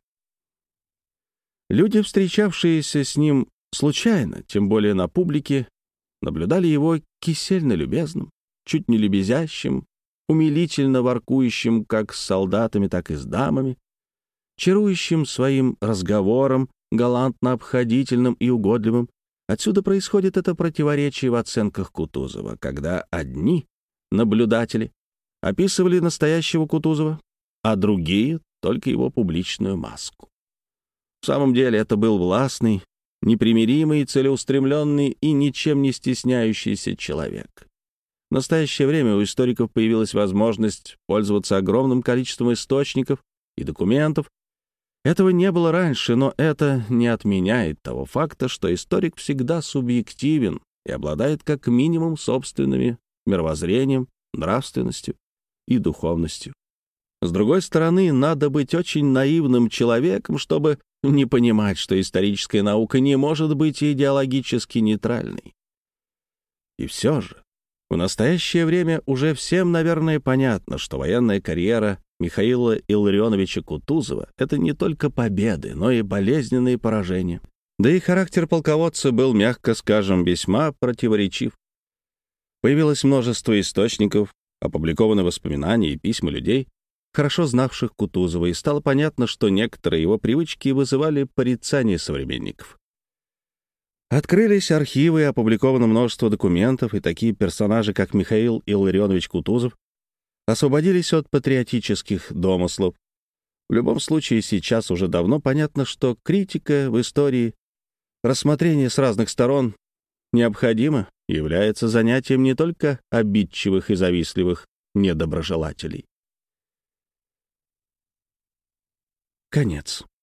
Люди, встречавшиеся с ним случайно, тем более на публике, наблюдали его кисельно любезным, чуть не лебезящим, умилительно воркующим как с солдатами, так и с дамами, чарующим своим разговором, галантно обходительным и угодливым. Отсюда происходит это противоречие в оценках Кутузова, когда одни наблюдатели описывали настоящего Кутузова, а другие — только его публичную маску. В самом деле это был властный, непримиримый, целеустремленный и ничем не стесняющийся человек. В настоящее время у историков появилась возможность пользоваться огромным количеством источников и документов. Этого не было раньше, но это не отменяет того факта, что историк всегда субъективен и обладает как минимум собственными мировоззрением, нравственностью и духовностью. С другой стороны, надо быть очень наивным человеком, чтобы не понимать, что историческая наука не может быть идеологически нейтральной. И все же, в настоящее время уже всем, наверное, понятно, что военная карьера Михаила Илларионовича Кутузова — это не только победы, но и болезненные поражения. Да и характер полководца был, мягко скажем, весьма противоречив. Появилось множество источников, опубликованы воспоминания и письма людей, хорошо знавших Кутузова, и стало понятно, что некоторые его привычки вызывали порицание современников. Открылись архивы, опубликовано множество документов, и такие персонажи, как Михаил Илларионович Кутузов, освободились от патриотических домыслов. В любом случае, сейчас уже давно понятно, что критика в истории, рассмотрение с разных сторон необходимо, является занятием не только обидчивых и завистливых недоброжелателей. Конец.